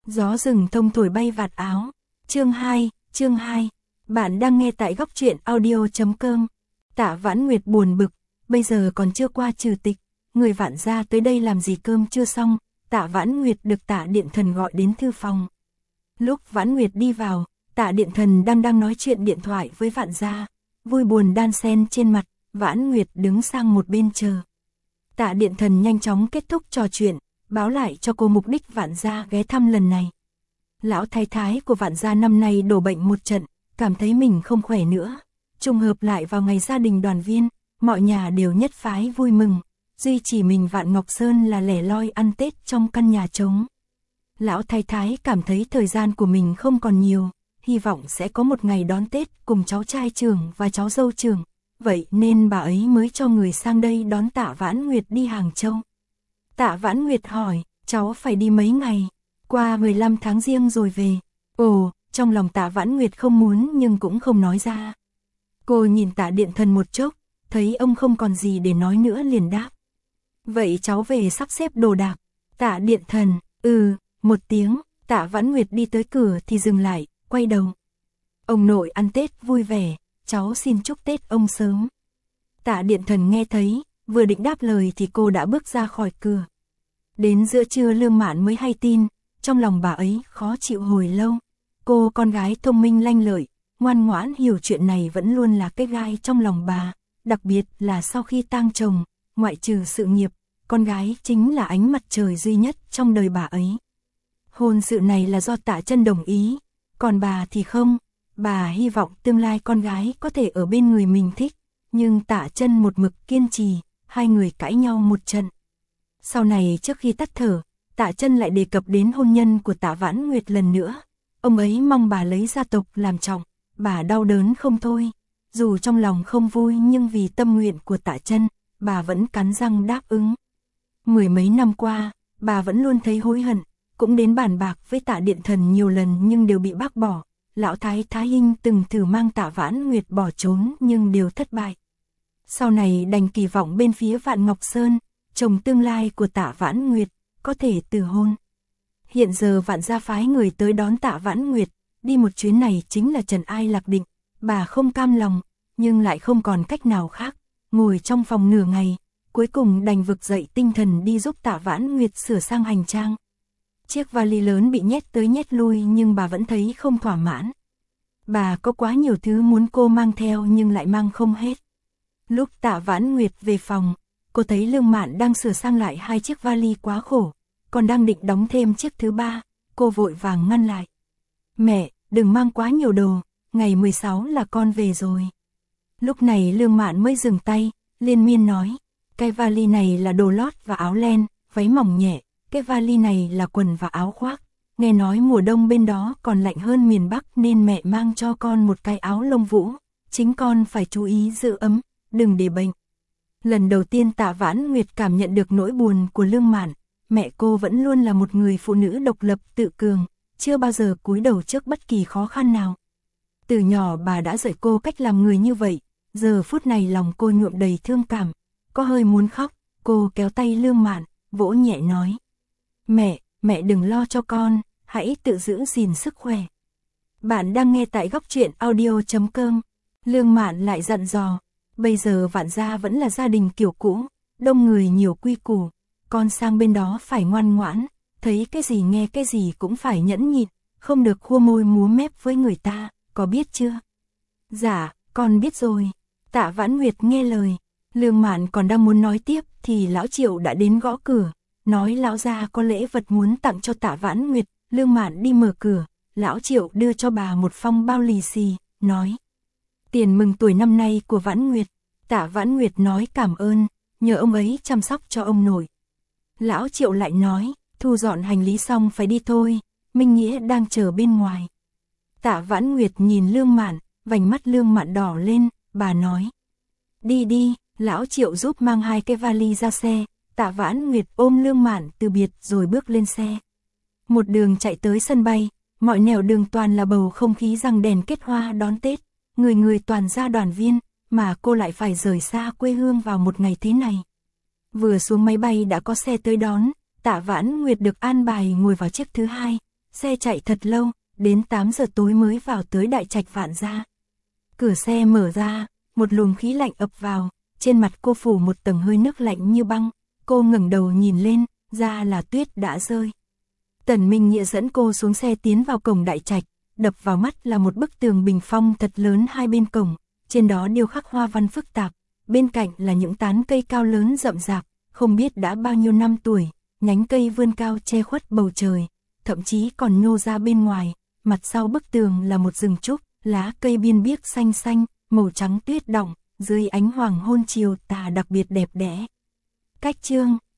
Gió rừng thông thổi bay vạt áo. Chương 2. Bạn đang nghe tại góc truyện audio.com. Tạ Vãn Nguyệt buồn bực, bây giờ còn chưa qua trừ tịch, người Vạn gia tới đây làm gì cơm chưa xong. Tạ Vãn Nguyệt được Tạ Điện Thần gọi đến thư phòng. Lúc Vãn Nguyệt đi vào, Tạ Điện Thần đang nói chuyện điện thoại với Vạn gia, vui buồn đan xen trên mặt. Vãn Nguyệt đứng sang một bên chờ. Tạ Điện Thần nhanh chóng kết thúc trò chuyện, báo lại cho cô mục đích Vạn gia ghé thăm lần này. Lão thái thái của Vạn gia năm nay đổ bệnh một trận, cảm thấy mình không khỏe nữa. Trùng hợp lại vào ngày gia đình đoàn viên, mọi nhà đều nhất phái vui mừng, duy chỉ mình Vạn Ngọc Sơn là lẻ loi ăn Tết trong căn nhà trống. Lão thái thái cảm thấy thời gian của mình không còn nhiều, hy vọng sẽ có một ngày đón Tết cùng cháu trai trưởng và cháu dâu trưởng. Vậy nên bà ấy mới cho người sang đây đón Tạ Vãn Nguyệt đi Hàng Châu. Tạ Vãn Nguyệt hỏi, cháu phải đi mấy ngày? Qua 15 tháng Giêng rồi về. Ồ, trong lòng Tạ Vãn Nguyệt không muốn nhưng cũng không nói ra. Cô nhìn Tạ Điện Thần một chốc, thấy ông không còn gì để nói nữa liền đáp. Vậy cháu về sắp xếp đồ đạc. Tạ Điện Thần, một tiếng. Tạ Vãn Nguyệt đi tới cửa thì dừng lại, quay đầu. Ông nội ăn Tết vui vẻ, cháu xin chúc Tết ông sớm. Tạ Điện Thần nghe thấy, vừa định đáp lời thì cô đã bước ra khỏi cửa. Đến giữa trưa Lương Mạn mới hay tin, trong lòng bà ấy khó chịu hồi lâu. Cô con gái thông minh lanh lợi, ngoan ngoãn hiểu chuyện này vẫn luôn là cái gai trong lòng bà, đặc biệt là sau khi tang chồng, ngoại trừ sự nghiệp, con gái chính là ánh mặt trời duy nhất trong đời bà ấy. Hôn sự này là do Tạ Chân đồng ý, còn bà thì không. Bà hy vọng tương lai con gái có thể ở bên người mình thích, nhưng Tạ Chân một mực kiên trì, hai người cãi nhau một trận. Sau này trước khi tắt thở, Tạ Chân lại đề cập đến hôn nhân của Tạ Vãn Nguyệt lần nữa. Ông ấy mong bà lấy gia tộc làm trọng, bà đau đớn không thôi. Dù trong lòng không vui nhưng vì tâm nguyện của Tạ Chân, bà vẫn cắn răng đáp ứng. Mười mấy năm qua, bà vẫn luôn thấy hối hận, cũng đến bàn bạc với Tạ Điện Thần nhiều lần nhưng đều bị bác bỏ. Lão thái thái Hinh từng thử mang Tạ Vãn Nguyệt bỏ trốn nhưng đều thất bại. Sau này đành kỳ vọng bên phía Vạn Ngọc Sơn, chồng tương lai của Tạ Vãn Nguyệt, có thể từ hôn. Hiện giờ Vạn gia phái người tới đón Tạ Vãn Nguyệt, đi một chuyến này chính là Trần Ai Lạc Định. Bà không cam lòng, nhưng lại không còn cách nào khác, ngồi trong phòng nửa ngày, cuối cùng đành vực dậy tinh thần đi giúp Tạ Vãn Nguyệt sửa sang hành trang. Chiếc vali lớn bị nhét tới nhét lui nhưng bà vẫn thấy không thỏa mãn. Bà có quá nhiều thứ muốn cô mang theo nhưng lại mang không hết. Lúc Tạ Vãn Nguyệt về phòng, cô thấy Lương Mạn đang sửa sang lại hai chiếc vali quá khổ, còn đang định đóng thêm chiếc thứ ba, cô vội vàng ngăn lại. Mẹ, đừng mang quá nhiều đồ, ngày 16 là con về rồi. Lúc này Lương Mạn mới dừng tay, liên miên nói, cái vali này là đồ lót và áo len, váy mỏng nhẹ, cái vali này là quần và áo khoác. Nghe nói mùa đông bên đó còn lạnh hơn miền Bắc nên mẹ mang cho con một cái áo lông vũ, chính con phải chú ý giữ ấm, đừng để bệnh. Lần đầu tiên Tạ Vãn Nguyệt cảm nhận được nỗi buồn của Lương Mạn, mẹ cô vẫn luôn là một người phụ nữ độc lập tự cường, chưa bao giờ cúi đầu trước bất kỳ khó khăn nào. Từ nhỏ bà đã dạy cô cách làm người như vậy, giờ phút này lòng cô nhuộm đầy thương cảm, có hơi muốn khóc, cô kéo tay Lương Mạn, vỗ nhẹ nói. Mẹ đừng lo cho con, hãy tự giữ gìn sức khỏe. Bạn đang nghe tại góc truyện audio.com. Lương Mạn lại dặn dò, bây giờ Vạn gia vẫn là gia đình kiểu cũ, đông người nhiều quy củ, con sang bên đó phải ngoan ngoãn, thấy cái gì nghe cái gì cũng phải nhẫn nhịn, không được khua môi múa mép với người ta, có biết chưa? Dạ, con biết rồi. Tạ Vãn Nguyệt nghe lời, Lương Mạn còn đang muốn nói tiếp thì lão Triệu đã đến gõ cửa, nói lão gia có lễ vật muốn tặng cho Tạ Vãn Nguyệt. Lương Mạn đi mở cửa, lão Triệu đưa cho bà một phong bao lì xì, nói. Tiền mừng tuổi năm nay của Vãn Nguyệt. Tạ Vãn Nguyệt nói cảm ơn, nhờ ông ấy chăm sóc cho ông nội. Lão Triệu lại nói, thu dọn hành lý xong phải đi thôi, Minh Nghĩa đang chờ bên ngoài. Tạ Vãn Nguyệt nhìn Lương Mạn, vành mắt Lương Mạn đỏ lên, bà nói. Đi, lão Triệu giúp mang hai cái vali ra xe. Tạ Vãn Nguyệt ôm Lương Mạn từ biệt rồi bước lên xe. Một đường chạy tới sân bay, mọi nẻo đường toàn là bầu không khí răng đèn kết hoa đón Tết, người toàn ra đoàn viên, mà cô lại phải rời xa quê hương vào một ngày thế này. Vừa xuống máy bay đã có xe tới đón, Tạ Vãn Nguyệt được an bài ngồi vào chiếc thứ hai, Xe chạy thật lâu, đến 8 giờ tối mới vào tới đại trạch Vạn Gia. Cửa xe mở ra, một luồng khí lạnh ập vào, trên mặt cô phủ một tầng hơi nước lạnh như băng, cô ngẩng đầu nhìn lên, ra là tuyết đã rơi. Tần Minh Nghĩa dẫn cô xuống xe tiến vào cổng đại trạch, đập vào mắt là một bức tường bình phong thật lớn hai bên cổng, trên đó điêu khắc hoa văn phức tạp, bên cạnh là những tán cây cao lớn rậm rạp, không biết đã bao nhiêu năm tuổi, nhánh cây vươn cao che khuất bầu trời, thậm chí còn nhô ra bên ngoài, mặt sau bức tường là một rừng trúc, lá cây biên biếc xanh xanh, màu trắng tuyết đọng, dưới ánh hoàng hôn chiều tà đặc biệt đẹp đẽ. Cách chương